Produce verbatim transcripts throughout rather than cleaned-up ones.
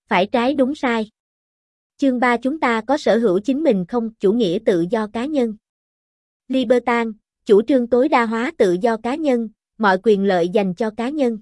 phải trái đúng sai. Chương ba chúng ta có sở hữu chính mình không, chủ nghĩa tự do cá nhân. Libertan, chủ trương tối đa hóa tự do cá nhân, mọi quyền lợi dành cho cá nhân.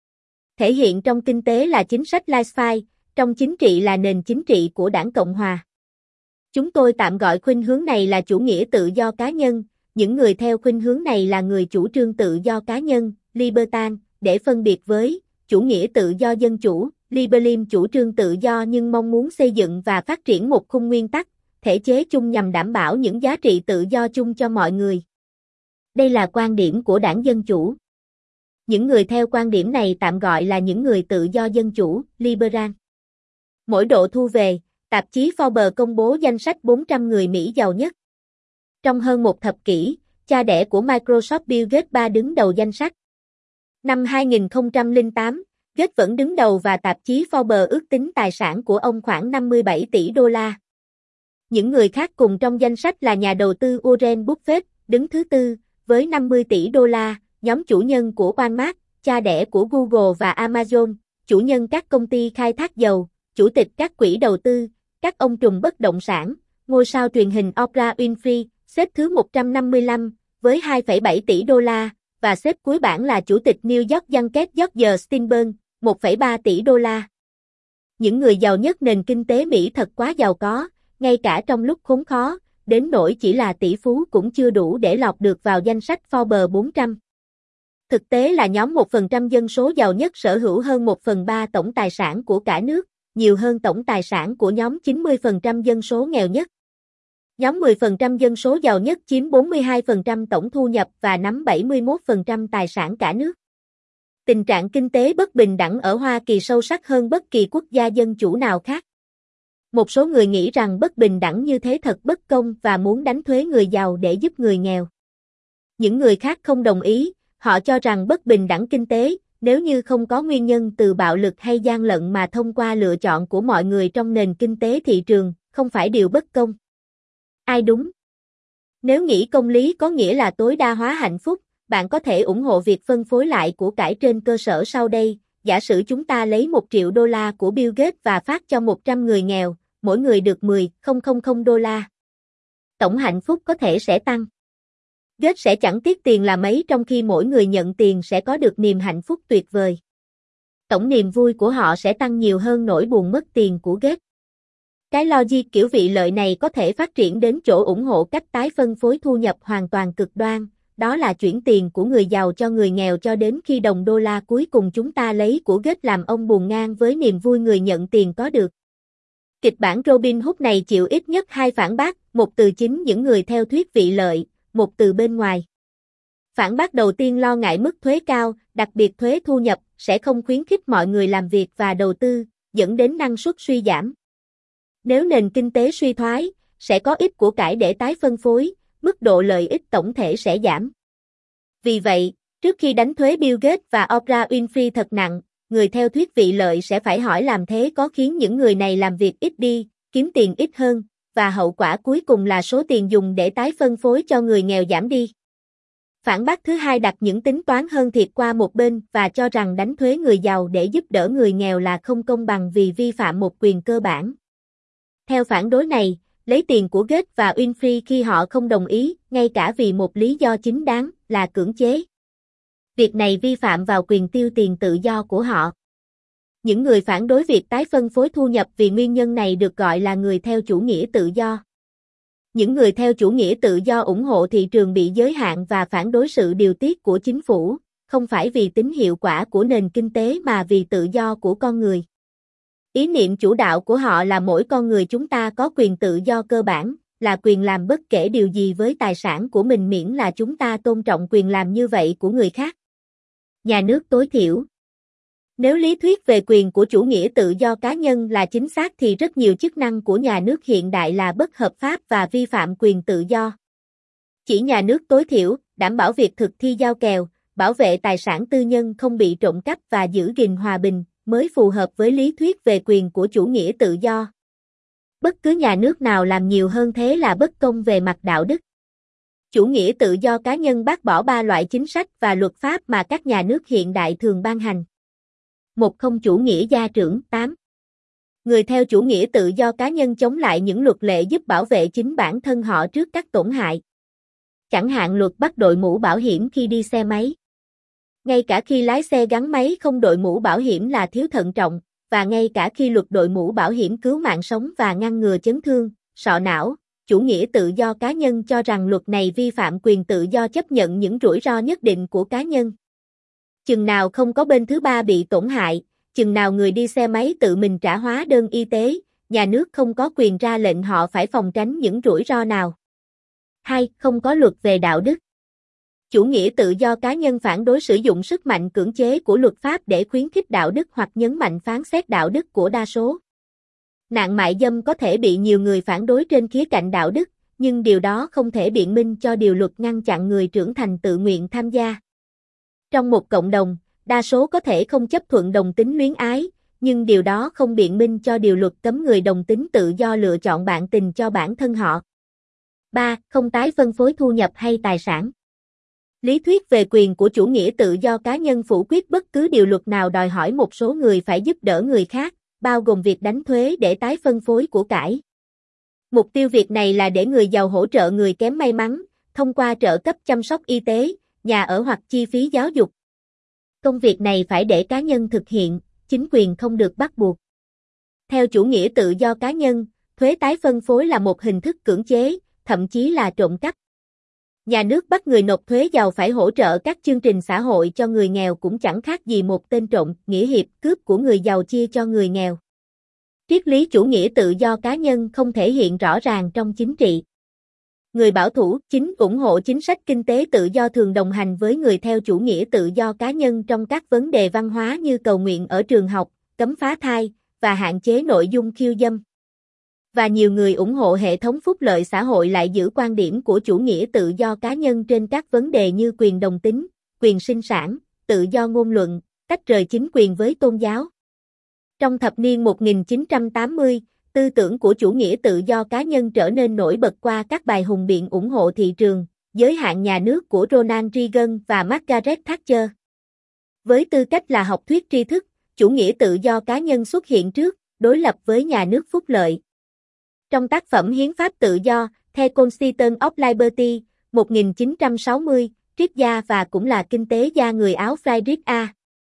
Thể hiện trong kinh tế là chính sách laissez-faire, trong chính trị là nền chính trị của Đảng Cộng Hòa. Chúng tôi tạm gọi khuynh hướng này là chủ nghĩa tự do cá nhân, những người theo khuynh hướng này là người chủ trương tự do cá nhân, Libertan, để phân biệt với chủ nghĩa tự do dân chủ, Liberalism chủ trương tự do nhưng mong muốn xây dựng và phát triển một khung nguyên tắc, thể chế chung nhằm đảm bảo những giá trị tự do chung cho mọi người. Đây là quan điểm của Đảng Dân Chủ. Những người theo quan điểm này tạm gọi là những người tự do dân chủ, Liberal. Mỗi độ thu về, tạp chí Forbes công bố danh sách bốn trăm người Mỹ giàu nhất. Trong hơn một thập kỷ, cha đẻ của Microsoft Bill Gates ba đứng đầu danh sách. Năm hai nghìn không trăm lẻ tám, Gates vẫn đứng đầu và tạp chí Forbes ước tính tài sản của ông khoảng năm mươi bảy tỷ đô la. Những người khác cùng trong danh sách là nhà đầu tư Warren Buffett, đứng thứ tư, với năm mươi tỷ đô la, nhóm chủ nhân của Walmart, cha đẻ của Google và Amazon, chủ nhân các công ty khai thác dầu, chủ tịch các quỹ đầu tư, các ông trùm bất động sản, ngôi sao truyền hình Oprah Winfrey, xếp thứ một trăm năm mươi lăm, với hai phẩy bảy tỷ đô la, và xếp cuối bảng là chủ tịch New York Yankee George Steinberg, một phẩy ba tỷ đô la. Những người giàu nhất nền kinh tế Mỹ thật quá giàu có, ngay cả trong lúc khốn khó, đến nỗi chỉ là tỷ phú cũng chưa đủ để lọt được vào danh sách Forbes bốn trăm. Thực tế là nhóm một phần trăm dân số giàu nhất sở hữu hơn một phần ba tổng tài sản của cả nước, nhiều hơn tổng tài sản của nhóm chín mươi phần trăm dân số nghèo nhất. Nhóm mười phần trăm dân số giàu nhất chiếm bốn mươi hai phần trăm tổng thu nhập và nắm bảy mươi mốt phần trăm tài sản cả nước. Tình trạng kinh tế bất bình đẳng ở Hoa Kỳ sâu sắc hơn bất kỳ quốc gia dân chủ nào khác. Một số người nghĩ rằng bất bình đẳng như thế thật bất công và muốn đánh thuế người giàu để giúp người nghèo. Những người khác không đồng ý, họ cho rằng bất bình đẳng kinh tế, nếu như không có nguyên nhân từ bạo lực hay gian lận mà thông qua lựa chọn của mọi người trong nền kinh tế thị trường, không phải điều bất công. Ai đúng? Nếu nghĩ công lý có nghĩa là tối đa hóa hạnh phúc, bạn có thể ủng hộ việc phân phối lại của cải trên cơ sở sau đây. Giả sử chúng ta lấy một triệu đô la của Bill Gates và phát cho một trăm người nghèo, mỗi người được mười nghìn đô la. Tổng hạnh phúc có thể sẽ tăng. Gates sẽ chẳng tiếc tiền là mấy trong khi mỗi người nhận tiền sẽ có được niềm hạnh phúc tuyệt vời. Tổng niềm vui của họ sẽ tăng nhiều hơn nỗi buồn mất tiền của Gates. Cái logic kiểu vị lợi này có thể phát triển đến chỗ ủng hộ cách tái phân phối thu nhập hoàn toàn cực đoan, đó là chuyển tiền của người giàu cho người nghèo cho đến khi đồng đô la cuối cùng chúng ta lấy của Gates làm ông buồn ngang với niềm vui người nhận tiền có được. Kịch bản Robin Hood này chịu ít nhất hai phản bác, một từ chính những người theo thuyết vị lợi, một từ bên ngoài. Phản bác đầu tiên lo ngại mức thuế cao, đặc biệt thuế thu nhập, sẽ không khuyến khích mọi người làm việc và đầu tư, dẫn đến năng suất suy giảm. Nếu nền kinh tế suy thoái, sẽ có ít của cải để tái phân phối, mức độ lợi ích tổng thể sẽ giảm. Vì vậy, trước khi đánh thuế Bill Gates và Oprah Winfrey thật nặng, người theo thuyết vị lợi sẽ phải hỏi làm thế có khiến những người này làm việc ít đi, kiếm tiền ít hơn, và hậu quả cuối cùng là số tiền dùng để tái phân phối cho người nghèo giảm đi. Phản bác thứ hai đặt những tính toán hơn thiệt qua một bên và cho rằng đánh thuế người giàu để giúp đỡ người nghèo là không công bằng vì vi phạm một quyền cơ bản. Theo phản đối này, lấy tiền của Gates và Winfrey khi họ không đồng ý, ngay cả vì một lý do chính đáng, là cưỡng chế. Việc này vi phạm vào quyền tiêu tiền tự do của họ. Những người phản đối việc tái phân phối thu nhập vì nguyên nhân này được gọi là người theo chủ nghĩa tự do. Những người theo chủ nghĩa tự do ủng hộ thị trường bị giới hạn và phản đối sự điều tiết của chính phủ, không phải vì tính hiệu quả của nền kinh tế mà vì tự do của con người. Ý niệm chủ đạo của họ là mỗi con người chúng ta có quyền tự do cơ bản, là quyền làm bất kể điều gì với tài sản của mình miễn là chúng ta tôn trọng quyền làm như vậy của người khác. Nhà nước tối thiểu. Nếu lý thuyết về quyền của chủ nghĩa tự do cá nhân là chính xác thì rất nhiều chức năng của nhà nước hiện đại là bất hợp pháp và vi phạm quyền tự do. Chỉ nhà nước tối thiểu, đảm bảo việc thực thi giao kèo, bảo vệ tài sản tư nhân không bị trộm cắp và giữ gìn hòa bình, mới phù hợp với lý thuyết về quyền của chủ nghĩa tự do. Bất cứ nhà nước nào làm nhiều hơn thế là bất công về mặt đạo đức. Chủ nghĩa tự do cá nhân bác bỏ ba loại chính sách và luật pháp mà các nhà nước hiện đại thường ban hành. Một không chủ nghĩa gia trưởng, tám. Người theo chủ nghĩa tự do cá nhân chống lại những luật lệ giúp bảo vệ chính bản thân họ trước các tổn hại. Chẳng hạn luật bắt đội mũ bảo hiểm khi đi xe máy. Ngay cả khi lái xe gắn máy không đội mũ bảo hiểm là thiếu thận trọng, và ngay cả khi luật đội mũ bảo hiểm cứu mạng sống và ngăn ngừa chấn thương, sọ não, chủ nghĩa tự do cá nhân cho rằng luật này vi phạm quyền tự do chấp nhận những rủi ro nhất định của cá nhân. Chừng nào không có bên thứ ba bị tổn hại, chừng nào người đi xe máy tự mình trả hóa đơn y tế, nhà nước không có quyền ra lệnh họ phải phòng tránh những rủi ro nào. hai. Không có luật về đạo đức. Chủ nghĩa tự do cá nhân phản đối sử dụng sức mạnh cưỡng chế của luật pháp để khuyến khích đạo đức hoặc nhấn mạnh phán xét đạo đức của đa số. Nạn mại dâm có thể bị nhiều người phản đối trên khía cạnh đạo đức, nhưng điều đó không thể biện minh cho điều luật ngăn chặn người trưởng thành tự nguyện tham gia. Trong một cộng đồng, đa số có thể không chấp thuận đồng tính luyến ái, nhưng điều đó không biện minh cho điều luật cấm người đồng tính tự do lựa chọn bạn tình cho bản thân họ. ba. Không tái phân phối thu nhập hay tài sản. Lý thuyết về quyền của chủ nghĩa tự do cá nhân phủ quyết bất cứ điều luật nào đòi hỏi một số người phải giúp đỡ người khác, bao gồm việc đánh thuế để tái phân phối của cải. Mục tiêu việc này là để người giàu hỗ trợ người kém may mắn, thông qua trợ cấp chăm sóc y tế, nhà ở hoặc chi phí giáo dục. Công việc này phải để cá nhân thực hiện, chính quyền không được bắt buộc. Theo chủ nghĩa tự do cá nhân, thuế tái phân phối là một hình thức cưỡng chế, thậm chí là trộm cắp. Nhà nước bắt người nộp thuế giàu phải hỗ trợ các chương trình xã hội cho người nghèo cũng chẳng khác gì một tên trộm, nghĩa hiệp, cướp của người giàu chia cho người nghèo. Triết lý chủ nghĩa tự do cá nhân không thể hiện rõ ràng trong chính trị. Người bảo thủ chính ủng hộ chính sách kinh tế tự do thường đồng hành với người theo chủ nghĩa tự do cá nhân trong các vấn đề văn hóa như cầu nguyện ở trường học, cấm phá thai, và hạn chế nội dung khiêu dâm. Và nhiều người ủng hộ hệ thống phúc lợi xã hội lại giữ quan điểm của chủ nghĩa tự do cá nhân trên các vấn đề như quyền đồng tính, quyền sinh sản, tự do ngôn luận, tách rời chính quyền với tôn giáo. Trong thập niên một nghìn chín trăm tám mươi, tư tưởng của chủ nghĩa tự do cá nhân trở nên nổi bật qua các bài hùng biện ủng hộ thị trường, giới hạn nhà nước của Ronald Reagan và Margaret Thatcher. Với tư cách là học thuyết tri thức, chủ nghĩa tự do cá nhân xuất hiện trước, đối lập với nhà nước phúc lợi. Trong tác phẩm Hiến pháp tự do, The Constitution of Liberty, một nghìn chín trăm sáu mươi, triết gia và cũng là kinh tế gia người Áo Friedrich A.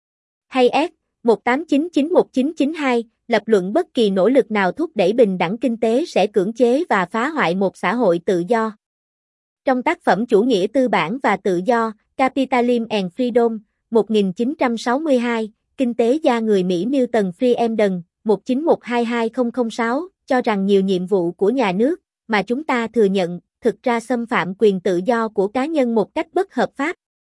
Hayek, một tám chín chín một chín chín hai, lập luận bất kỳ nỗ lực nào thúc đẩy bình đẳng kinh tế sẽ cưỡng chế và phá hoại một xã hội tự do. Trong tác phẩm Chủ nghĩa tư bản và tự do, Capitalism and Freedom, một nghìn chín trăm sáu mươi hai, kinh tế gia người Mỹ Milton Friedman, một chín một hai hai không không sáu, cho rằng nhiều nhiệm vụ của nhà nước, mà chúng ta thừa nhận, thực ra xâm phạm quyền tự do của cá nhân một cách bất hợp pháp.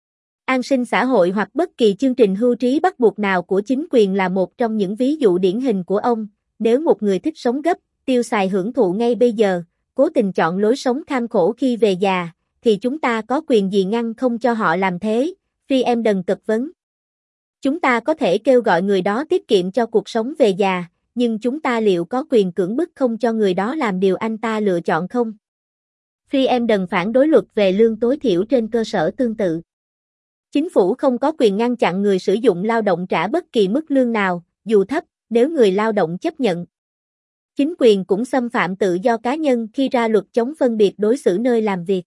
An sinh xã hội hoặc bất kỳ chương trình hưu trí bắt buộc nào của chính quyền là một trong những ví dụ điển hình của ông. Nếu một người thích sống gấp, tiêu xài hưởng thụ ngay bây giờ, cố tình chọn lối sống kham khổ khi về già, thì chúng ta có quyền gì ngăn không cho họ làm thế? Friedman cực vấn. Chúng ta có thể kêu gọi người đó tiết kiệm cho cuộc sống về già, nhưng chúng ta liệu có quyền cưỡng bức không cho người đó làm điều anh ta lựa chọn không? Friedman phản đối luật về lương tối thiểu trên cơ sở tương tự. Chính phủ không có quyền ngăn chặn người sử dụng lao động trả bất kỳ mức lương nào, dù thấp, nếu người lao động chấp nhận. Chính quyền cũng xâm phạm tự do cá nhân khi ra luật chống phân biệt đối xử nơi làm việc.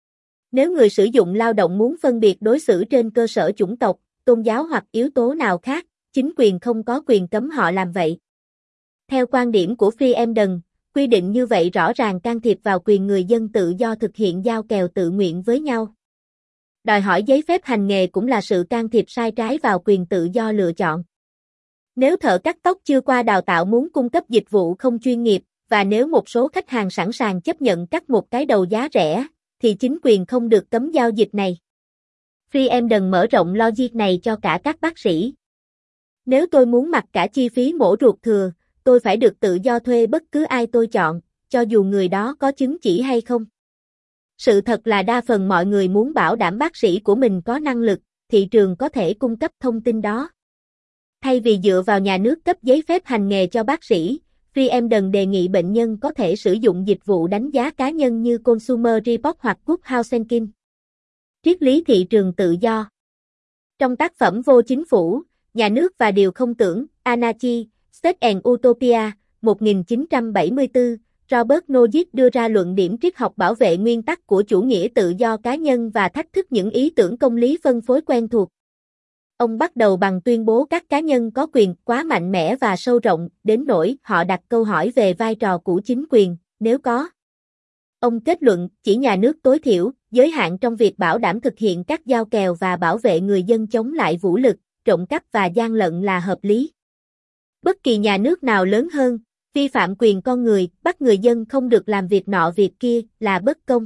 Nếu người sử dụng lao động muốn phân biệt đối xử trên cơ sở chủng tộc, tôn giáo hoặc yếu tố nào khác, chính quyền không có quyền cấm họ làm vậy. Theo quan điểm của Friedman, quy định như vậy rõ ràng can thiệp vào quyền người dân tự do thực hiện giao kèo tự nguyện với nhau. Đòi hỏi giấy phép hành nghề cũng là sự can thiệp sai trái vào quyền tự do lựa chọn. Nếu thợ cắt tóc chưa qua đào tạo muốn cung cấp dịch vụ không chuyên nghiệp, và nếu một số khách hàng sẵn sàng chấp nhận cắt một cái đầu giá rẻ, thì chính quyền không được cấm giao dịch này. Friedman mở rộng logic này cho cả các bác sĩ. Nếu tôi muốn mặc cả chi phí mổ ruột thừa, tôi phải được tự do thuê bất cứ ai tôi chọn, cho dù người đó có chứng chỉ hay không. Sự thật là đa phần mọi người muốn bảo đảm bác sĩ của mình có năng lực, thị trường có thể cung cấp thông tin đó. Thay vì dựa vào nhà nước cấp giấy phép hành nghề cho bác sĩ, Friedman đề nghị bệnh nhân có thể sử dụng dịch vụ đánh giá cá nhân như Consumer Report hoặc Good Housekeeping. Triết lý thị trường tự do. Trong tác phẩm Vô chính phủ, Nhà nước và điều không tưởng, Anarchy, State and Utopia, một nghìn chín trăm bảy mươi tư, Robert Nozick đưa ra luận điểm triết học bảo vệ nguyên tắc của chủ nghĩa tự do cá nhân và thách thức những ý tưởng công lý phân phối quen thuộc. Ông bắt đầu bằng tuyên bố các cá nhân có quyền quá mạnh mẽ và sâu rộng, đến nỗi họ đặt câu hỏi về vai trò của chính quyền, nếu có. Ông kết luận, chỉ nhà nước tối thiểu, giới hạn trong việc bảo đảm thực hiện các giao kèo và bảo vệ người dân chống lại vũ lực, trộm cắp và gian lận là hợp lý. Bất kỳ nhà nước nào lớn hơn, vi phạm quyền con người, bắt người dân không được làm việc nọ việc kia, là bất công.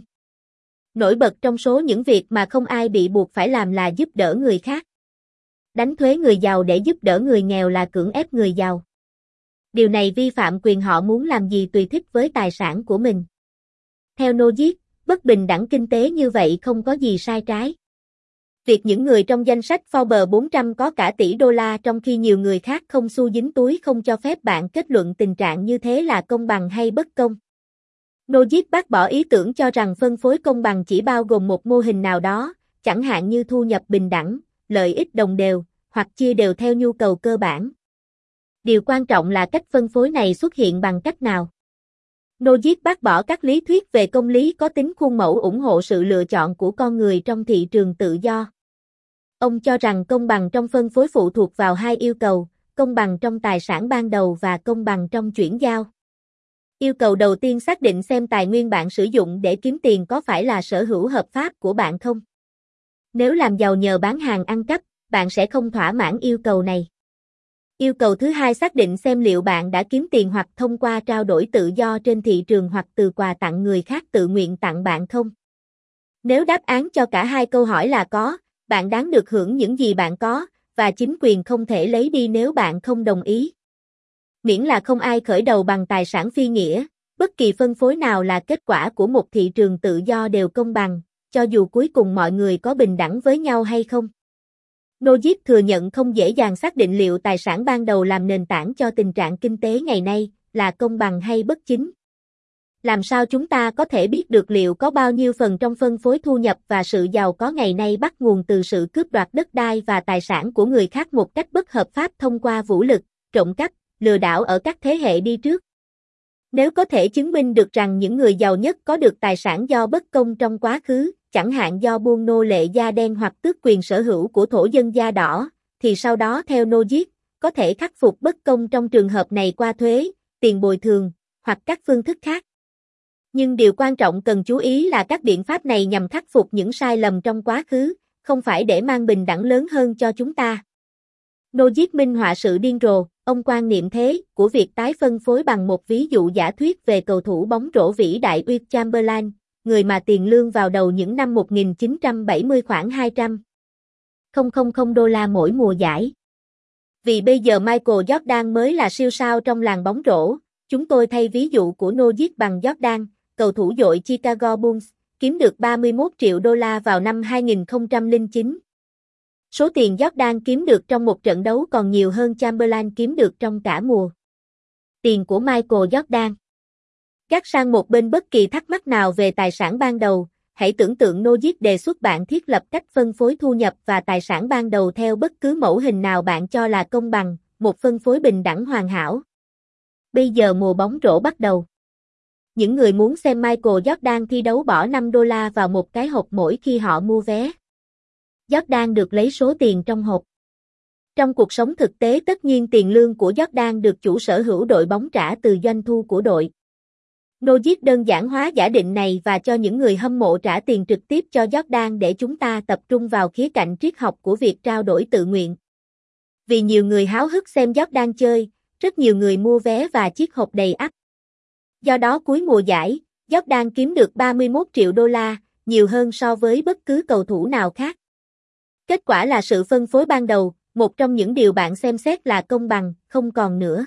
Nổi bật trong số những việc mà không ai bị buộc phải làm là giúp đỡ người khác. Đánh thuế người giàu để giúp đỡ người nghèo là cưỡng ép người giàu. Điều này vi phạm quyền họ muốn làm gì tùy thích với tài sản của mình. Theo Nozick, bất bình đẳng kinh tế như vậy không có gì sai trái. Việc những người trong danh sách Forbes bốn trăm có cả tỷ đô la trong khi nhiều người khác không xu dính túi không cho phép bạn kết luận tình trạng như thế là công bằng hay bất công. Nozick bác bỏ ý tưởng cho rằng phân phối công bằng chỉ bao gồm một mô hình nào đó, chẳng hạn như thu nhập bình đẳng, lợi ích đồng đều, hoặc chia đều theo nhu cầu cơ bản. Điều quan trọng là cách phân phối này xuất hiện bằng cách nào. Nozick bác bỏ các lý thuyết về công lý có tính khuôn mẫu ủng hộ sự lựa chọn của con người trong thị trường tự do. Ông cho rằng công bằng trong phân phối phụ thuộc vào hai yêu cầu, công bằng trong tài sản ban đầu và công bằng trong chuyển giao. Yêu cầu đầu tiên xác định xem tài nguyên bạn sử dụng để kiếm tiền có phải là sở hữu hợp pháp của bạn không. Nếu làm giàu nhờ bán hàng ăn cắp, bạn sẽ không thỏa mãn yêu cầu này. Yêu cầu thứ hai xác định xem liệu bạn đã kiếm tiền hoặc thông qua trao đổi tự do trên thị trường hoặc từ quà tặng người khác tự nguyện tặng bạn không. Nếu đáp án cho cả hai câu hỏi là có, bạn đáng được hưởng những gì bạn có, và chính quyền không thể lấy đi nếu bạn không đồng ý. Miễn là không ai khởi đầu bằng tài sản phi nghĩa, bất kỳ phân phối nào là kết quả của một thị trường tự do đều công bằng, cho dù cuối cùng mọi người có bình đẳng với nhau hay không. Nozick thừa nhận không dễ dàng xác định liệu tài sản ban đầu làm nền tảng cho tình trạng kinh tế ngày nay là công bằng hay bất chính. Làm sao chúng ta có thể biết được liệu có bao nhiêu phần trong phân phối thu nhập và sự giàu có ngày nay bắt nguồn từ sự cướp đoạt đất đai và tài sản của người khác một cách bất hợp pháp thông qua vũ lực, trộm cắp, lừa đảo ở các thế hệ đi trước? Nếu có thể chứng minh được rằng những người giàu nhất có được tài sản do bất công trong quá khứ, chẳng hạn do buôn nô lệ da đen hoặc tước quyền sở hữu của thổ dân da đỏ, thì sau đó theo Nozick, có thể khắc phục bất công trong trường hợp này qua thuế, tiền bồi thường, hoặc các phương thức khác. Nhưng điều quan trọng cần chú ý là các biện pháp này nhằm khắc phục những sai lầm trong quá khứ, không phải để mang bình đẳng lớn hơn cho chúng ta. Nozick minh họa sự điên rồ, ông quan niệm thế, của việc tái phân phối bằng một ví dụ giả thuyết về cầu thủ bóng rổ vĩ đại Wilt Chamberlain, người mà tiền lương vào đầu những năm một nghìn chín trăm bảy mươi khoảng hai trăm nghìn đô la mỗi mùa giải. Vì bây giờ Michael Jordan mới là siêu sao trong làng bóng rổ, chúng tôi thay ví dụ của Nozick bằng Jordan, cầu thủ dội Chicago Bulls, kiếm được ba mươi mốt triệu đô la vào năm hai nghìn không trăm lẻ chín. Số tiền Jordan kiếm được trong một trận đấu còn nhiều hơn Chamberlain kiếm được trong cả mùa. Tiền của Michael Jordan. Gác sang một bên bất kỳ thắc mắc nào về tài sản ban đầu, hãy tưởng tượng Nozick đề xuất bạn thiết lập cách phân phối thu nhập và tài sản ban đầu theo bất cứ mẫu hình nào bạn cho là công bằng, một phân phối bình đẳng hoàn hảo. Bây giờ mùa bóng rổ bắt đầu. Những người muốn xem Michael Jordan thi đấu bỏ năm đô la vào một cái hộp mỗi khi họ mua vé. Jordan được lấy số tiền trong hộp. Trong cuộc sống thực tế tất nhiên tiền lương của Jordan được chủ sở hữu đội bóng trả từ doanh thu của đội. Nozick đơn giản hóa giả định này và cho những người hâm mộ trả tiền trực tiếp cho Jordan để chúng ta tập trung vào khía cạnh triết học của việc trao đổi tự nguyện. Vì nhiều người háo hức xem Jordan chơi, rất nhiều người mua vé và chiếc hộp đầy ắp. Do đó cuối mùa giải, Jordan kiếm được ba mươi mốt triệu đô la, nhiều hơn so với bất cứ cầu thủ nào khác. Kết quả là sự phân phối ban đầu, một trong những điều bạn xem xét là công bằng, không còn nữa.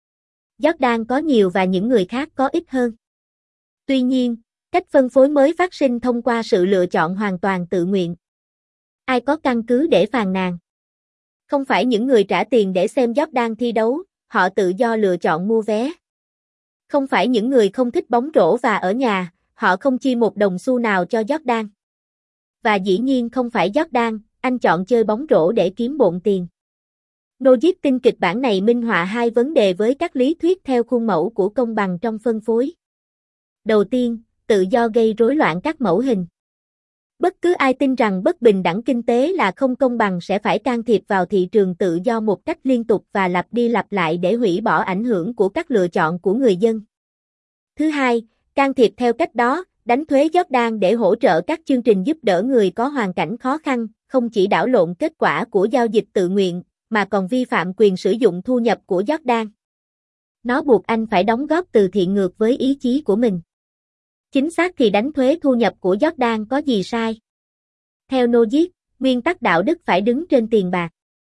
Jordan có nhiều và những người khác có ít hơn. Tuy nhiên, cách phân phối mới phát sinh thông qua sự lựa chọn hoàn toàn tự nguyện. Ai có căn cứ để phàn nàn? Không phải những người trả tiền để xem Jordan thi đấu, họ tự do lựa chọn mua vé. Không phải những người không thích bóng rổ và ở nhà, họ không chi một đồng xu nào cho Jordan. Và dĩ nhiên không phải Jordan, anh chọn chơi bóng rổ để kiếm bộn tiền. Logic tin kịch bản này minh họa hai vấn đề với các lý thuyết theo khuôn mẫu của công bằng trong phân phối. Đầu tiên, tự do gây rối loạn các mẫu hình. Bất cứ ai tin rằng bất bình đẳng kinh tế là không công bằng sẽ phải can thiệp vào thị trường tự do một cách liên tục và lặp đi lặp lại để hủy bỏ ảnh hưởng của các lựa chọn của người dân. Thứ hai, can thiệp theo cách đó, đánh thuế Jordan để hỗ trợ các chương trình giúp đỡ người có hoàn cảnh khó khăn, không chỉ đảo lộn kết quả của giao dịch tự nguyện, mà còn vi phạm quyền sử dụng thu nhập của Jordan. Nó buộc anh phải đóng góp từ thiện ngược với ý chí của mình. Chính xác thì đánh thuế thu nhập của Jordan có gì sai? Theo Logic, nguyên tắc đạo đức phải đứng trên tiền bạc.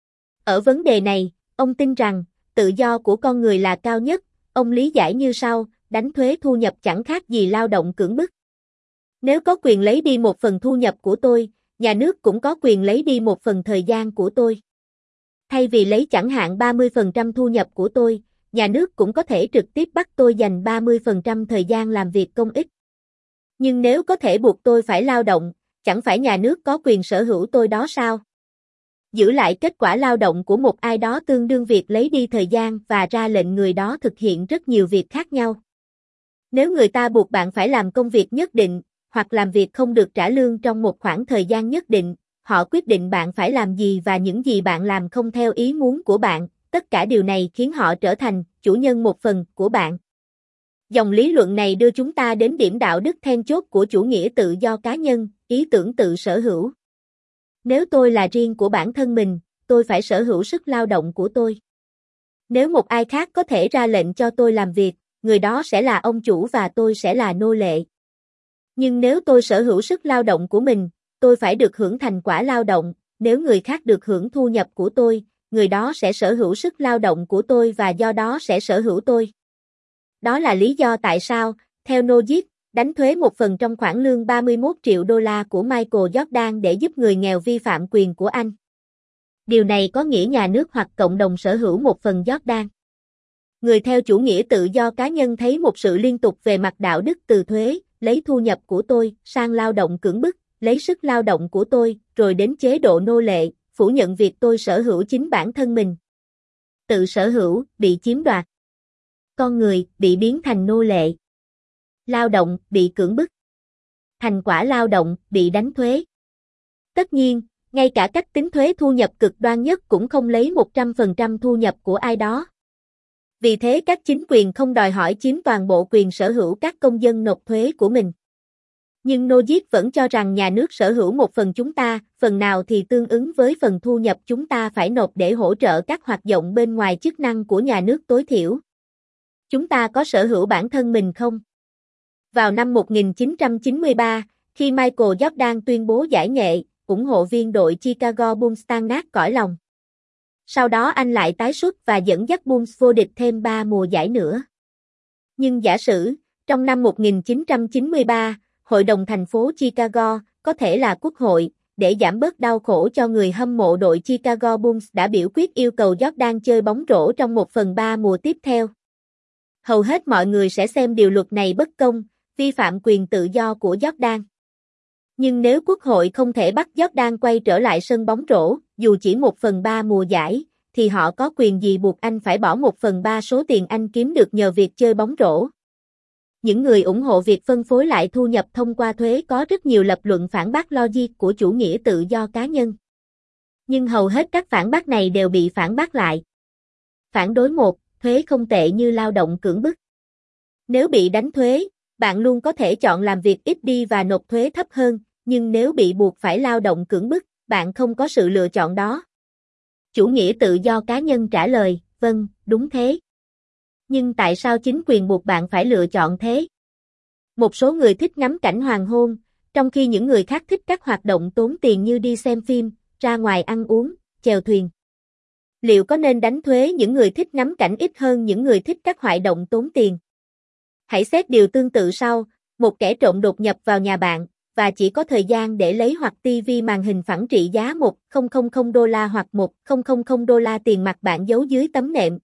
Ở vấn đề này, ông tin rằng, tự do của con người là cao nhất, ông lý giải như sau, đánh thuế thu nhập chẳng khác gì lao động cưỡng bức. Nếu có quyền lấy đi một phần thu nhập của tôi, nhà nước cũng có quyền lấy đi một phần thời gian của tôi. Thay vì lấy chẳng hạn ba mươi phần trăm thu nhập của tôi, nhà nước cũng có thể trực tiếp bắt tôi dành ba mươi phần trăm thời gian làm việc công ích. Nhưng nếu có thể buộc tôi phải lao động, chẳng phải nhà nước có quyền sở hữu tôi đó sao? Giữ lại kết quả lao động của một ai đó tương đương việc lấy đi thời gian và ra lệnh người đó thực hiện rất nhiều việc khác nhau. Nếu người ta buộc bạn phải làm công việc nhất định, hoặc làm việc không được trả lương trong một khoảng thời gian nhất định, họ quyết định bạn phải làm gì và những gì bạn làm không theo ý muốn của bạn, tất cả điều này khiến họ trở thành chủ nhân một phần của bạn. Dòng lý luận này đưa chúng ta đến điểm đạo đức then chốt của chủ nghĩa tự do cá nhân, ý tưởng tự sở hữu. Nếu tôi là riêng của bản thân mình, tôi phải sở hữu sức lao động của tôi. Nếu một ai khác có thể ra lệnh cho tôi làm việc, người đó sẽ là ông chủ và tôi sẽ là nô lệ. Nhưng nếu tôi sở hữu sức lao động của mình, tôi phải được hưởng thành quả lao động, nếu người khác được hưởng thu nhập của tôi, người đó sẽ sở hữu sức lao động của tôi và do đó sẽ sở hữu tôi. Đó là lý do tại sao, theo Logic, đánh thuế một phần trong khoản lương ba mươi mốt triệu đô la của Michael Jordan để giúp người nghèo vi phạm quyền của anh. Điều này có nghĩa nhà nước hoặc cộng đồng sở hữu một phần Jordan. Người theo chủ nghĩa tự do cá nhân thấy một sự liên tục về mặt đạo đức từ thuế, lấy thu nhập của tôi, sang lao động cưỡng bức, lấy sức lao động của tôi, rồi đến chế độ nô lệ, phủ nhận việc tôi sở hữu chính bản thân mình. Tự sở hữu, bị chiếm đoạt. Con người, bị biến thành nô lệ. Lao động, bị cưỡng bức. Thành quả lao động, bị đánh thuế. Tất nhiên, ngay cả cách tính thuế thu nhập cực đoan nhất cũng không lấy một trăm phần trăm thu nhập của ai đó. Vì thế các chính quyền không đòi hỏi chiếm toàn bộ quyền sở hữu các công dân nộp thuế của mình. Nhưng Logic vẫn cho rằng nhà nước sở hữu một phần chúng ta, phần nào thì tương ứng với phần thu nhập chúng ta phải nộp để hỗ trợ các hoạt động bên ngoài chức năng của nhà nước tối thiểu. Chúng ta có sở hữu bản thân mình không? Vào năm một nghìn chín trăm chín mươi ba, khi Michael Jordan tuyên bố giải nghệ, ủng hộ viên đội Chicago Bulls tan nát cõi lòng. Sau đó anh lại tái xuất và dẫn dắt Bulls vô địch thêm ba mùa giải nữa. Nhưng giả sử, trong năm một nghìn chín trăm chín mươi ba, Hội đồng thành phố Chicago, có thể là quốc hội, để giảm bớt đau khổ cho người hâm mộ đội Chicago Bulls đã biểu quyết yêu cầu Jordan chơi bóng rổ trong một phần ba mùa tiếp theo. Hầu hết mọi người sẽ xem điều luật này bất công, vi phạm quyền tự do của Jordan. Nhưng nếu quốc hội không thể bắt Jordan quay trở lại sân bóng rổ, dù chỉ một phần ba mùa giải, thì họ có quyền gì buộc anh phải bỏ một phần ba số tiền anh kiếm được nhờ việc chơi bóng rổ? Những người ủng hộ việc phân phối lại thu nhập thông qua thuế có rất nhiều lập luận phản bác logic của chủ nghĩa tự do cá nhân. Nhưng hầu hết các phản bác này đều bị phản bác lại. Phản đối một, thuế không tệ như lao động cưỡng bức. Nếu bị đánh thuế, bạn luôn có thể chọn làm việc ít đi và nộp thuế thấp hơn, nhưng nếu bị buộc phải lao động cưỡng bức, bạn không có sự lựa chọn đó. Chủ nghĩa tự do cá nhân trả lời, vâng, đúng thế. Nhưng tại sao chính quyền buộc bạn phải lựa chọn thế? Một số người thích ngắm cảnh hoàng hôn, trong khi những người khác thích các hoạt động tốn tiền như đi xem phim, ra ngoài ăn uống, chèo thuyền. Liệu có nên đánh thuế những người thích ngắm cảnh ít hơn những người thích các hoạt động tốn tiền? Hãy xét điều tương tự sau, một kẻ trộm đột nhập vào nhà bạn, và chỉ có thời gian để lấy hoặc ti vi màn hình phẳng trị giá một nghìn đô la hoặc một nghìn đô la tiền mặt bạn giấu dưới tấm nệm.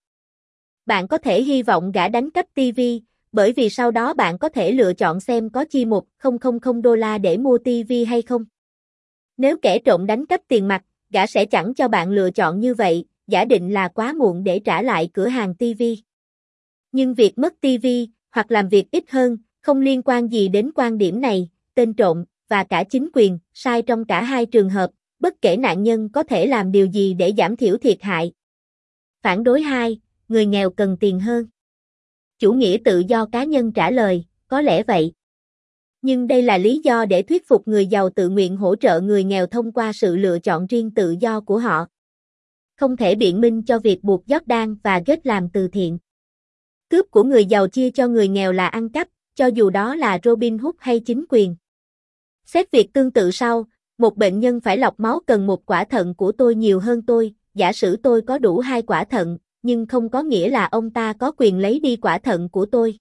Bạn có thể hy vọng gã đánh cắp ti vi, bởi vì sau đó bạn có thể lựa chọn xem có chi một nghìn đô la để mua ti vi hay không. Nếu kẻ trộm đánh cắp tiền mặt, gã sẽ chẳng cho bạn lựa chọn như vậy, giả định là quá muộn để trả lại cửa hàng ti vi. Nhưng việc mất ti vi, hoặc làm việc ít hơn, không liên quan gì đến quan điểm này, tên trộm, và cả chính quyền, sai trong cả hai trường hợp, bất kể nạn nhân có thể làm điều gì để giảm thiểu thiệt hại. Phản đối hai, người nghèo cần tiền hơn. Chủ nghĩa tự do cá nhân trả lời, có lẽ vậy. Nhưng đây là lý do để thuyết phục người giàu tự nguyện hỗ trợ người nghèo thông qua sự lựa chọn riêng tự do của họ. Không thể biện minh cho việc buộc Jordan và Gates làm từ thiện. Cướp của người giàu chia cho người nghèo là ăn cắp, cho dù đó là Robin Hood hay chính quyền. Xét việc tương tự sau, một bệnh nhân phải lọc máu cần một quả thận của tôi nhiều hơn tôi, giả sử tôi có đủ hai quả thận, nhưng không có nghĩa là ông ta có quyền lấy đi quả thận của tôi.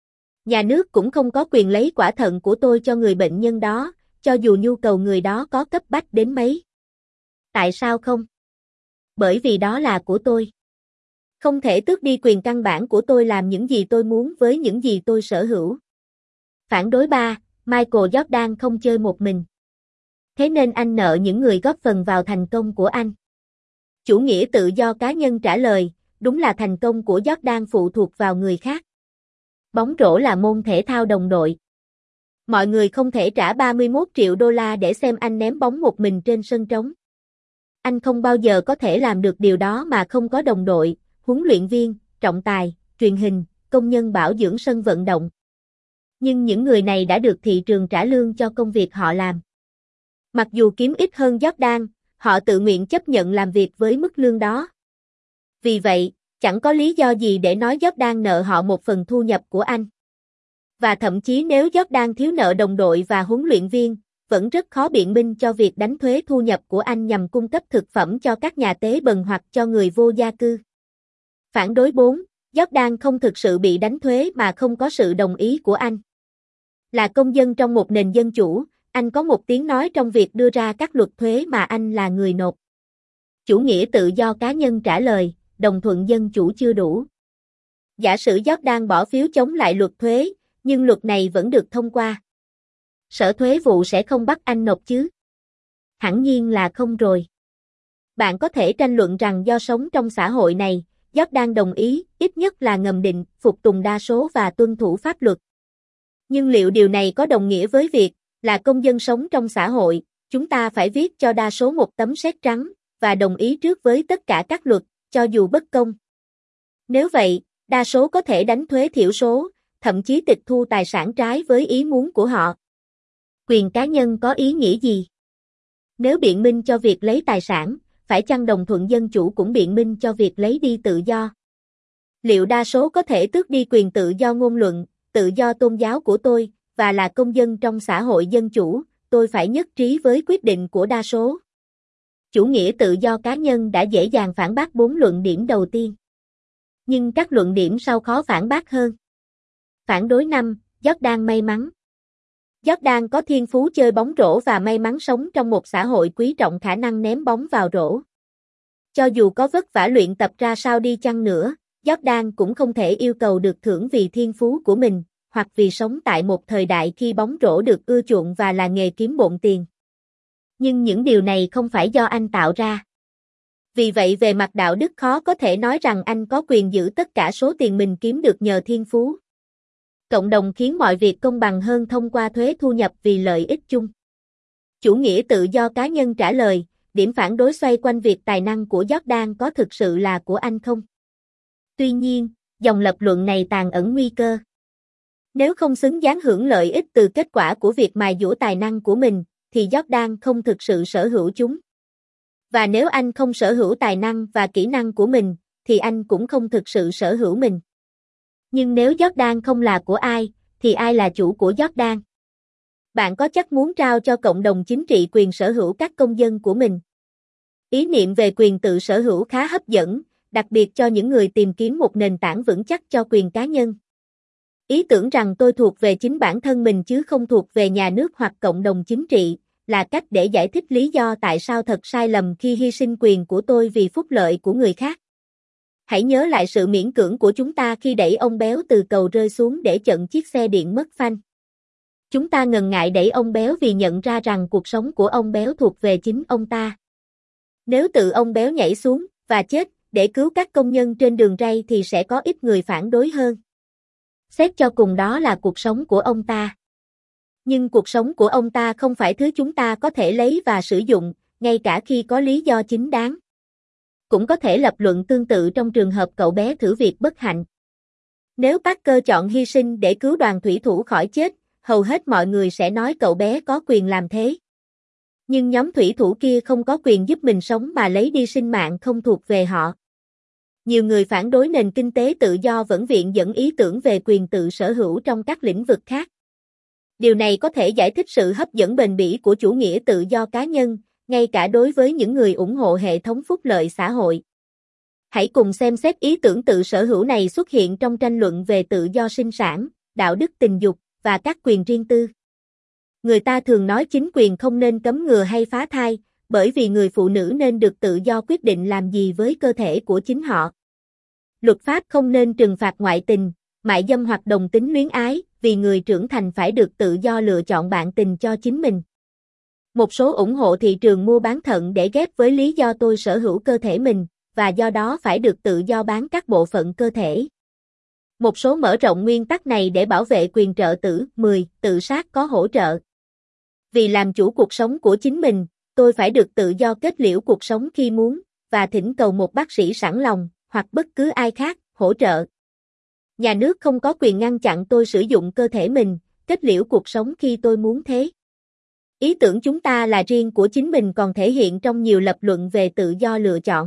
Nhà nước cũng không có quyền lấy quả thận của tôi cho người bệnh nhân đó, cho dù nhu cầu người đó có cấp bách đến mấy. Tại sao không? Bởi vì đó là của tôi. Không thể tước đi quyền căn bản của tôi làm những gì tôi muốn với những gì tôi sở hữu. Phản đối ba, Michael Jordan không chơi một mình. Thế nên anh nợ những người góp phần vào thành công của anh. Chủ nghĩa tự do cá nhân trả lời, đúng là thành công của Jordan phụ thuộc vào người khác. Bóng rổ là môn thể thao đồng đội. Mọi người không thể trả ba mươi mốt triệu đô la để xem anh ném bóng một mình trên sân trống. Anh không bao giờ có thể làm được điều đó mà không có đồng đội, huấn luyện viên, trọng tài, truyền hình, công nhân bảo dưỡng sân vận động. Nhưng những người này đã được thị trường trả lương cho công việc họ làm. Mặc dù kiếm ít hơn Jordan, họ tự nguyện chấp nhận làm việc với mức lương đó. Vì vậy, chẳng có lý do gì để nói Jordan nợ họ một phần thu nhập của anh. Và thậm chí nếu Jordan thiếu nợ đồng đội và huấn luyện viên, vẫn rất khó biện minh cho việc đánh thuế thu nhập của anh nhằm cung cấp thực phẩm cho các nhà tế bần hoặc cho người vô gia cư. Phản đối bốn, Jordan không thực sự bị đánh thuế mà không có sự đồng ý của anh. Là công dân trong một nền dân chủ, anh có một tiếng nói trong việc đưa ra các luật thuế mà anh là người nộp. Chủ nghĩa tự do cá nhân trả lời, đồng thuận dân chủ chưa đủ. Giả sử Jordan bỏ phiếu chống lại luật thuế, nhưng luật này vẫn được thông qua. Sở thuế vụ sẽ không bắt anh nộp chứ? Hẳn nhiên là không rồi. Bạn có thể tranh luận rằng do sống trong xã hội này, Jordan đồng ý, ít nhất là ngầm định, phục tùng đa số và tuân thủ pháp luật. Nhưng liệu điều này có đồng nghĩa với việc, là công dân sống trong xã hội, chúng ta phải viết cho đa số một tấm séc trắng, và đồng ý trước với tất cả các luật, cho dù bất công? Nếu vậy, đa số có thể đánh thuế thiểu số, thậm chí tịch thu tài sản trái với ý muốn của họ. Quyền cá nhân có ý nghĩa gì? Nếu biện minh cho việc lấy tài sản, phải chăng đồng thuận dân chủ cũng biện minh cho việc lấy đi tự do? Liệu đa số có thể tước đi quyền tự do ngôn luận, tự do tôn giáo của tôi, và là công dân trong xã hội dân chủ, tôi phải nhất trí với quyết định của đa số? Chủ nghĩa tự do cá nhân đã dễ dàng phản bác bốn luận điểm đầu tiên. Nhưng các luận điểm sau khó phản bác hơn. Phản đối năm, Jordan may mắn. Jordan có thiên phú chơi bóng rổ và may mắn sống trong một xã hội quý trọng khả năng ném bóng vào rổ. Cho dù có vất vả luyện tập ra sao đi chăng nữa, Jordan cũng không thể yêu cầu được thưởng vì thiên phú của mình, hoặc vì sống tại một thời đại khi bóng rổ được ưa chuộng và là nghề kiếm bộn tiền. Nhưng những điều này không phải do anh tạo ra. Vì vậy về mặt đạo đức khó có thể nói rằng anh có quyền giữ tất cả số tiền mình kiếm được nhờ thiên phú. Cộng đồng khiến mọi việc công bằng hơn thông qua thuế thu nhập vì lợi ích chung. Chủ nghĩa tự do cá nhân trả lời, điểm phản đối xoay quanh việc tài năng của Jordan có thực sự là của anh không? Tuy nhiên, dòng lập luận này tàn ẩn nguy cơ. Nếu không xứng đáng hưởng lợi ích từ kết quả của việc mài dũa tài năng của mình, thì Jordan không thực sự sở hữu chúng. Và nếu anh không sở hữu tài năng và kỹ năng của mình, thì anh cũng không thực sự sở hữu mình. Nhưng nếu Jordan không là của ai, thì ai là chủ của Jordan? Bạn có chắc muốn trao cho cộng đồng chính trị quyền sở hữu các công dân của mình? Ý niệm về quyền tự sở hữu khá hấp dẫn, đặc biệt cho những người tìm kiếm một nền tảng vững chắc cho quyền cá nhân. Ý tưởng rằng tôi thuộc về chính bản thân mình chứ không thuộc về nhà nước hoặc cộng đồng chính trị, là cách để giải thích lý do tại sao thật sai lầm khi hy sinh quyền của tôi vì phúc lợi của người khác. Hãy nhớ lại sự miễn cưỡng của chúng ta khi đẩy ông béo từ cầu rơi xuống để chặn chiếc xe điện mất phanh. Chúng ta ngần ngại đẩy ông béo vì nhận ra rằng cuộc sống của ông béo thuộc về chính ông ta. Nếu tự ông béo nhảy xuống và chết, để cứu các công nhân trên đường ray thì sẽ có ít người phản đối hơn. Xét cho cùng đó là cuộc sống của ông ta. Nhưng cuộc sống của ông ta không phải thứ chúng ta có thể lấy và sử dụng, ngay cả khi có lý do chính đáng. Cũng có thể lập luận tương tự trong trường hợp cậu bé thử việc bất hạnh. Nếu Parker chọn hy sinh để cứu đoàn thủy thủ khỏi chết, hầu hết mọi người sẽ nói cậu bé có quyền làm thế. Nhưng nhóm thủy thủ kia không có quyền giúp mình sống mà lấy đi sinh mạng không thuộc về họ. Nhiều người phản đối nền kinh tế tự do vẫn viện dẫn ý tưởng về quyền tự sở hữu trong các lĩnh vực khác. Điều này có thể giải thích sự hấp dẫn bền bỉ của chủ nghĩa tự do cá nhân, ngay cả đối với những người ủng hộ hệ thống phúc lợi xã hội. Hãy cùng xem xét ý tưởng tự sở hữu này xuất hiện trong tranh luận về tự do sinh sản, đạo đức tình dục, và các quyền riêng tư. Người ta thường nói chính quyền không nên cấm ngừa hay phá thai, bởi vì người phụ nữ nên được tự do quyết định làm gì với cơ thể của chính họ. Luật pháp không nên trừng phạt ngoại tình, mại dâm hoặc đồng tính luyến ái, vì người trưởng thành phải được tự do lựa chọn bạn tình cho chính mình. Một số ủng hộ thị trường mua bán thận để ghép với lý do tôi sở hữu cơ thể mình, và do đó phải được tự do bán các bộ phận cơ thể. Một số mở rộng nguyên tắc này để bảo vệ quyền trợ tử. mười. Tự sát có hỗ trợ. Vì làm chủ cuộc sống của chính mình, tôi phải được tự do kết liễu cuộc sống khi muốn, và thỉnh cầu một bác sĩ sẵn lòng, hoặc bất cứ ai khác, hỗ trợ. Nhà nước không có quyền ngăn chặn tôi sử dụng cơ thể mình, kết liễu cuộc sống khi tôi muốn thế. Ý tưởng chúng ta là riêng của chính mình còn thể hiện trong nhiều lập luận về tự do lựa chọn.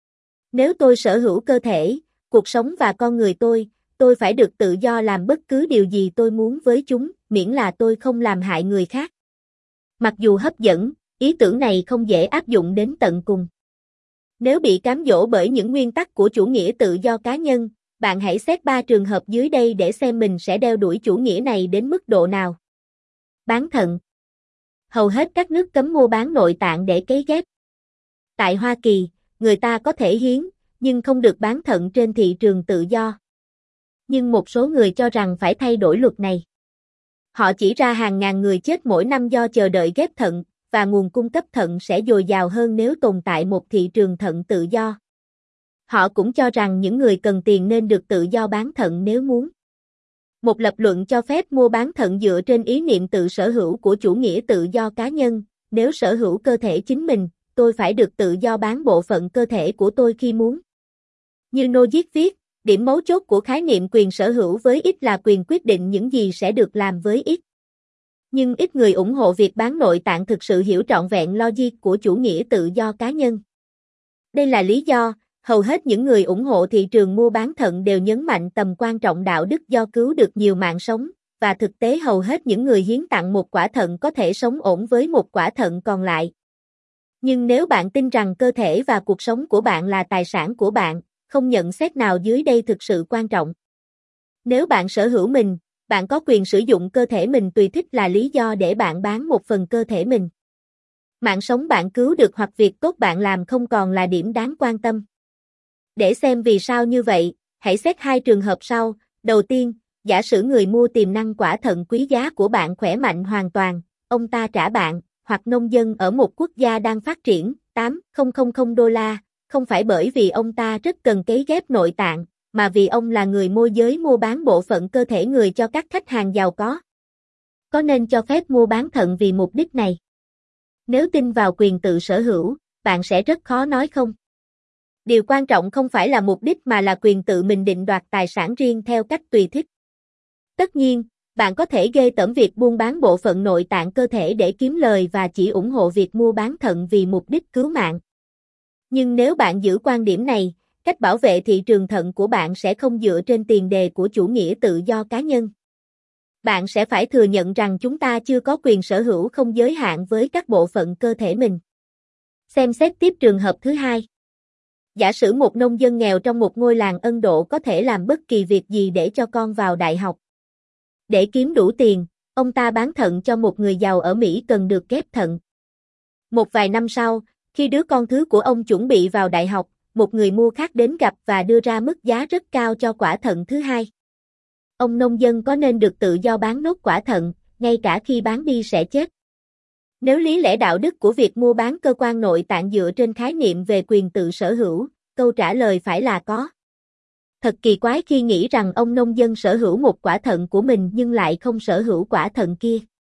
Nếu tôi sở hữu cơ thể, cuộc sống và con người tôi, tôi phải được tự do làm bất cứ điều gì tôi muốn với chúng, miễn là tôi không làm hại người khác. Mặc dù hấp dẫn, ý tưởng này không dễ áp dụng đến tận cùng. Nếu bị cám dỗ bởi những nguyên tắc của chủ nghĩa tự do cá nhân, bạn hãy xét ba trường hợp dưới đây để xem mình sẽ đeo đuổi chủ nghĩa này đến mức độ nào. Bán thận. Hầu hết các nước cấm mua bán nội tạng để cấy ghép. Tại Hoa Kỳ, người ta có thể hiến, nhưng không được bán thận trên thị trường tự do. Nhưng một số người cho rằng phải thay đổi luật này. Họ chỉ ra hàng ngàn người chết mỗi năm do chờ đợi ghép thận, và nguồn cung cấp thận sẽ dồi dào hơn nếu tồn tại một thị trường thận tự do. Họ cũng cho rằng những người cần tiền nên được tự do bán thận nếu muốn. Một lập luận cho phép mua bán thận dựa trên ý niệm tự sở hữu của chủ nghĩa tự do cá nhân. Nếu sở hữu cơ thể chính mình, tôi phải được tự do bán bộ phận cơ thể của tôi khi muốn. Như Nozick viết, điểm mấu chốt của khái niệm quyền sở hữu với ít là quyền quyết định những gì sẽ được làm với ít. Nhưng ít người ủng hộ việc bán nội tạng thực sự hiểu trọn vẹn logic của chủ nghĩa tự do cá nhân. Đây là lý do, hầu hết những người ủng hộ thị trường mua bán thận đều nhấn mạnh tầm quan trọng đạo đức do cứu được nhiều mạng sống, và thực tế hầu hết những người hiến tặng một quả thận có thể sống ổn với một quả thận còn lại. Nhưng nếu bạn tin rằng cơ thể và cuộc sống của bạn là tài sản của bạn, không nhận xét nào dưới đây thực sự quan trọng. Nếu bạn sở hữu mình, bạn có quyền sử dụng cơ thể mình tùy thích là lý do để bạn bán một phần cơ thể mình. Mạng sống bạn cứu được hoặc việc tốt bạn làm không còn là điểm đáng quan tâm. Để xem vì sao như vậy, hãy xét hai trường hợp sau. Đầu tiên, giả sử người mua tiềm năng quả thận quý giá của bạn khỏe mạnh hoàn toàn, ông ta trả bạn, hoặc nông dân ở một quốc gia đang phát triển, tám nghìn đô la, không phải bởi vì ông ta rất cần cấy ghép nội tạng, mà vì ông là người môi giới mua bán bộ phận cơ thể người cho các khách hàng giàu có. Có nên cho phép mua bán thận vì mục đích này? Nếu tin vào quyền tự sở hữu, bạn sẽ rất khó nói không. Điều quan trọng không phải là mục đích mà là quyền tự mình định đoạt tài sản riêng theo cách tùy thích. Tất nhiên, bạn có thể ghê tởm việc buôn bán bộ phận nội tạng cơ thể để kiếm lời và chỉ ủng hộ việc mua bán thận vì mục đích cứu mạng. Nhưng nếu bạn giữ quan điểm này, cách bảo vệ thị trường thận của bạn sẽ không dựa trên tiền đề của chủ nghĩa tự do cá nhân. Bạn sẽ phải thừa nhận rằng chúng ta chưa có quyền sở hữu không giới hạn với các bộ phận cơ thể mình. Xem xét tiếp trường hợp thứ hai. Giả sử một nông dân nghèo trong một ngôi làng Ấn Độ có thể làm bất kỳ việc gì để cho con vào đại học. Để kiếm đủ tiền, ông ta bán thận cho một người giàu ở Mỹ cần được ghép thận. Một vài năm sau, khi đứa con thứ của ông chuẩn bị vào đại học, một người mua khác đến gặp và đưa ra mức giá rất cao cho quả thận thứ hai. Ông nông dân có nên được tự do bán nốt quả thận, ngay cả khi bán đi sẽ chết? Nếu lý lẽ đạo đức của việc mua bán cơ quan nội tạng dựa trên khái niệm về quyền tự sở hữu, câu trả lời phải là có. Thật kỳ quái khi nghĩ rằng ông nông dân sở hữu một quả thận của mình nhưng lại không sở hữu quả thận kia.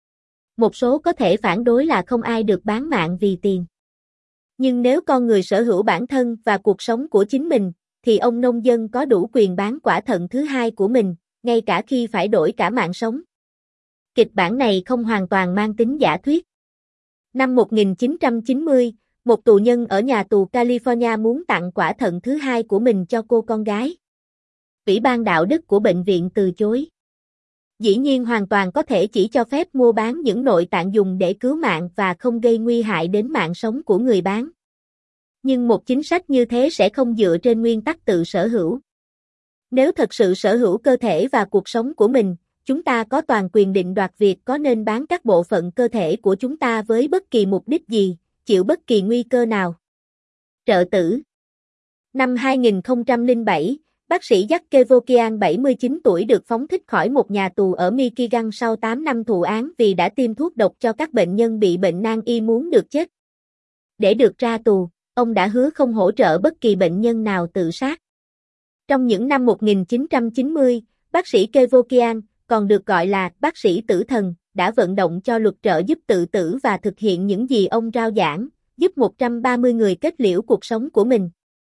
Một số có thể phản đối là không ai được bán mạng vì tiền. Nhưng nếu con người sở hữu bản thân và cuộc sống của chính mình, thì ông nông dân có đủ quyền bán quả thận thứ hai của mình, ngay cả khi phải đổi cả mạng sống. Kịch bản này không hoàn toàn mang tính giả thuyết. Năm một nghìn chín trăm chín mươi, một tù nhân ở nhà tù California muốn tặng quả thận thứ hai của mình cho cô con gái. Ủy ban đạo đức của bệnh viện từ chối. Dĩ nhiên hoàn toàn có thể chỉ cho phép mua bán những nội tạng dùng để cứu mạng và không gây nguy hại đến mạng sống của người bán. Nhưng một chính sách như thế sẽ không dựa trên nguyên tắc tự sở hữu. Nếu thật sự sở hữu cơ thể và cuộc sống của mình, chúng ta có toàn quyền định đoạt việc có nên bán các bộ phận cơ thể của chúng ta với bất kỳ mục đích gì, chịu bất kỳ nguy cơ nào. Trợ tử. Năm hai nghìn không trăm lẻ bảy, bác sĩ Jack Kevorkian bảy mươi chín tuổi được phóng thích khỏi một nhà tù ở Michigan sau tám năm thụ án vì đã tiêm thuốc độc cho các bệnh nhân bị bệnh nan y muốn được chết. Để được ra tù, ông đã hứa không hỗ trợ bất kỳ bệnh nhân nào tự sát. Trong những năm một nghìn chín trăm chín mươi, bác sĩ Kevorkian, còn được gọi là bác sĩ tử thần, đã vận động cho luật trợ giúp tự tử và thực hiện những gì ông rao giảng, giúp một trăm ba mươi người kết liễu cuộc sống của mình.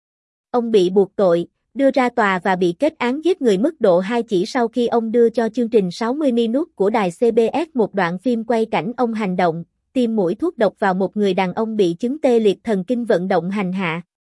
Ông bị buộc tội, đưa ra tòa và bị kết án giết người mức độ hai chỉ sau khi ông đưa cho chương trình sáu mươi minutes của đài xê bê ét một đoạn phim quay cảnh ông hành động, tiêm mũi thuốc độc vào một người đàn ông bị chứng tê liệt thần kinh vận động hành hạ.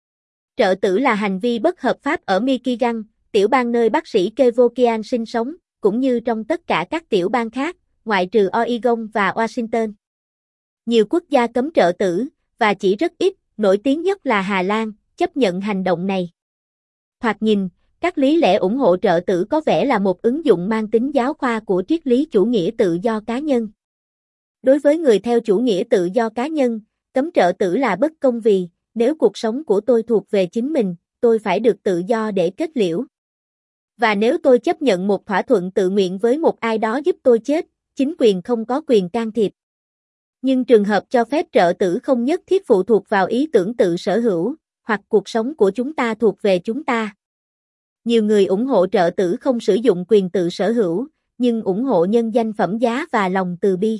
Trợ tử là hành vi bất hợp pháp ở Michigan, tiểu bang nơi bác sĩ Kevorkian sinh sống, cũng như trong tất cả các tiểu bang khác, ngoại trừ Oregon và Washington. Nhiều quốc gia cấm trợ tử, và chỉ rất ít, nổi tiếng nhất là Hà Lan, chấp nhận hành động này. Thoạt nhìn, các lý lẽ ủng hộ trợ tử có vẻ là một ứng dụng mang tính giáo khoa của triết lý chủ nghĩa tự do cá nhân. Đối với người theo chủ nghĩa tự do cá nhân, cấm trợ tử là bất công vì, nếu cuộc sống của tôi thuộc về chính mình, tôi phải được tự do để kết liễu. Và nếu tôi chấp nhận một thỏa thuận tự nguyện với một ai đó giúp tôi chết, chính quyền không có quyền can thiệp. Nhưng trường hợp cho phép trợ tử không nhất thiết phụ thuộc vào ý tưởng tự sở hữu, hoặc cuộc sống của chúng ta thuộc về chúng ta. Nhiều người ủng hộ trợ tử không sử dụng quyền tự sở hữu, nhưng ủng hộ nhân danh phẩm giá và lòng từ bi.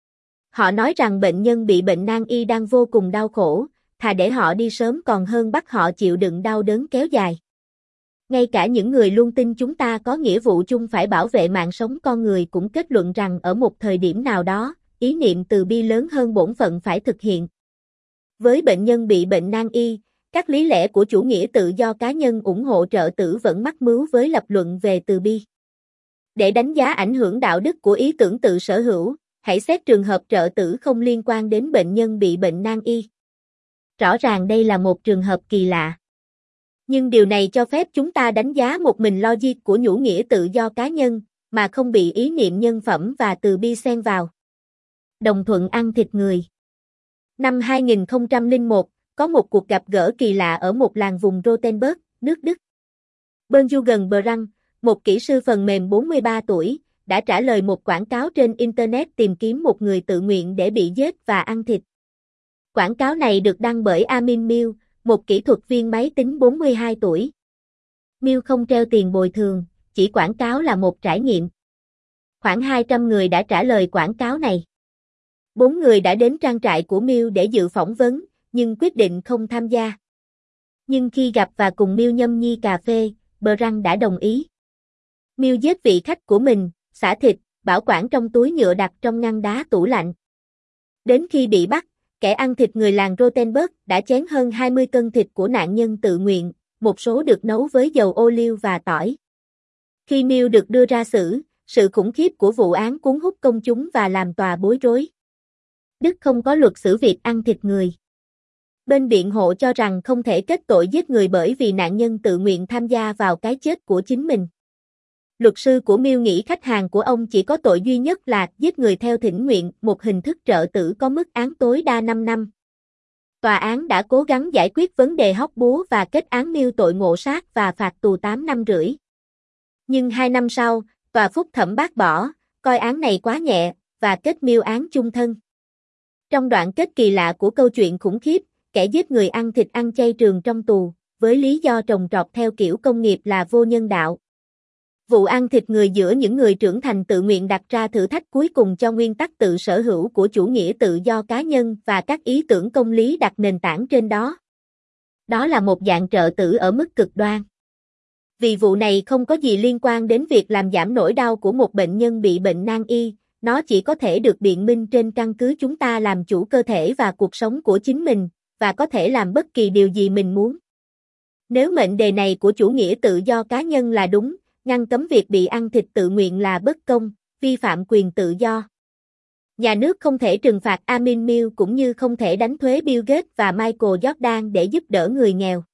Họ nói rằng bệnh nhân bị bệnh nan y đang vô cùng đau khổ, thà để họ đi sớm còn hơn bắt họ chịu đựng đau đớn kéo dài. Ngay cả những người luôn tin chúng ta có nghĩa vụ chung phải bảo vệ mạng sống con người cũng kết luận rằng ở một thời điểm nào đó, ý niệm từ bi lớn hơn bổn phận phải thực hiện. Với bệnh nhân bị bệnh nan y, các lý lẽ của chủ nghĩa tự do cá nhân ủng hộ trợ tử vẫn mắc mưu với lập luận về từ bi. Để đánh giá ảnh hưởng đạo đức của ý tưởng tự sở hữu, hãy xét trường hợp trợ tử không liên quan đến bệnh nhân bị bệnh nan y. Rõ ràng đây là một trường hợp kỳ lạ. Nhưng điều này cho phép chúng ta đánh giá một mình logic của nhũ nghĩa tự do cá nhân, mà không bị ý niệm nhân phẩm và từ bi xen vào. Đồng thuận ăn thịt người. Năm hai nghìn không trăm lẻ một, có một cuộc gặp gỡ kỳ lạ ở một làng vùng Rothenburg, nước Đức. Bernjürgen Brand, một kỹ sư phần mềm bốn mươi ba tuổi, đã trả lời một quảng cáo trên Internet tìm kiếm một người tự nguyện để bị giết và ăn thịt. Quảng cáo này được đăng bởi Armin Mill, một kỹ thuật viên máy tính bốn mươi hai tuổi. Mill không treo tiền bồi thường, chỉ quảng cáo là một trải nghiệm. Khoảng hai trăm người đã trả lời quảng cáo này. Bốn người đã đến trang trại của Mill để dự phỏng vấn, nhưng quyết định không tham gia. Nhưng khi gặp và cùng Mill nhâm nhi cà phê, Brand đã đồng ý. Mill giết vị khách của mình, xả thịt, bảo quản trong túi nhựa đặt trong ngăn đá tủ lạnh. Đến khi bị bắt, kẻ ăn thịt người làng Rothenburg đã chén hơn hai mươi cân thịt của nạn nhân tự nguyện, một số được nấu với dầu ô liu và tỏi. Khi Mill được đưa ra xử, sự khủng khiếp của vụ án cuốn hút công chúng và làm tòa bối rối. Đức không có luật xử việc ăn thịt người. Bên biện hộ cho rằng không thể kết tội giết người bởi vì nạn nhân tự nguyện tham gia vào cái chết của chính mình. Luật sư của Mill nghĩ khách hàng của ông chỉ có tội duy nhất là giết người theo thỉnh nguyện, một hình thức trợ tử có mức án tối đa năm năm. Tòa án đã cố gắng giải quyết vấn đề hóc búa và kết án Mill tội ngộ sát và phạt tù tám năm rưỡi. Nhưng hai năm sau, tòa phúc thẩm bác bỏ, coi án này quá nhẹ, và kết Mill án chung thân. Trong đoạn kết kỳ lạ của câu chuyện khủng khiếp, kẻ giết người ăn thịt ăn chay trường trong tù, với lý do trồng trọt theo kiểu công nghiệp là vô nhân đạo. Vụ ăn thịt người giữa những người trưởng thành tự nguyện đặt ra thử thách cuối cùng cho nguyên tắc tự sở hữu của chủ nghĩa tự do cá nhân và các ý tưởng công lý đặt nền tảng trên đó. Đó là một dạng trợ tử ở mức cực đoan. Vì vụ này không có gì liên quan đến việc làm giảm nỗi đau của một bệnh nhân bị bệnh nan y, nó chỉ có thể được biện minh trên căn cứ chúng ta làm chủ cơ thể và cuộc sống của chính mình, và có thể làm bất kỳ điều gì mình muốn. Nếu mệnh đề này của chủ nghĩa tự do cá nhân là đúng, ngăn cấm việc bị ăn thịt tự nguyện là bất công, vi phạm quyền tự do. Nhà nước không thể trừng phạt Amin Mills cũng như không thể đánh thuế Bill Gates và Michael Jordan để giúp đỡ người nghèo.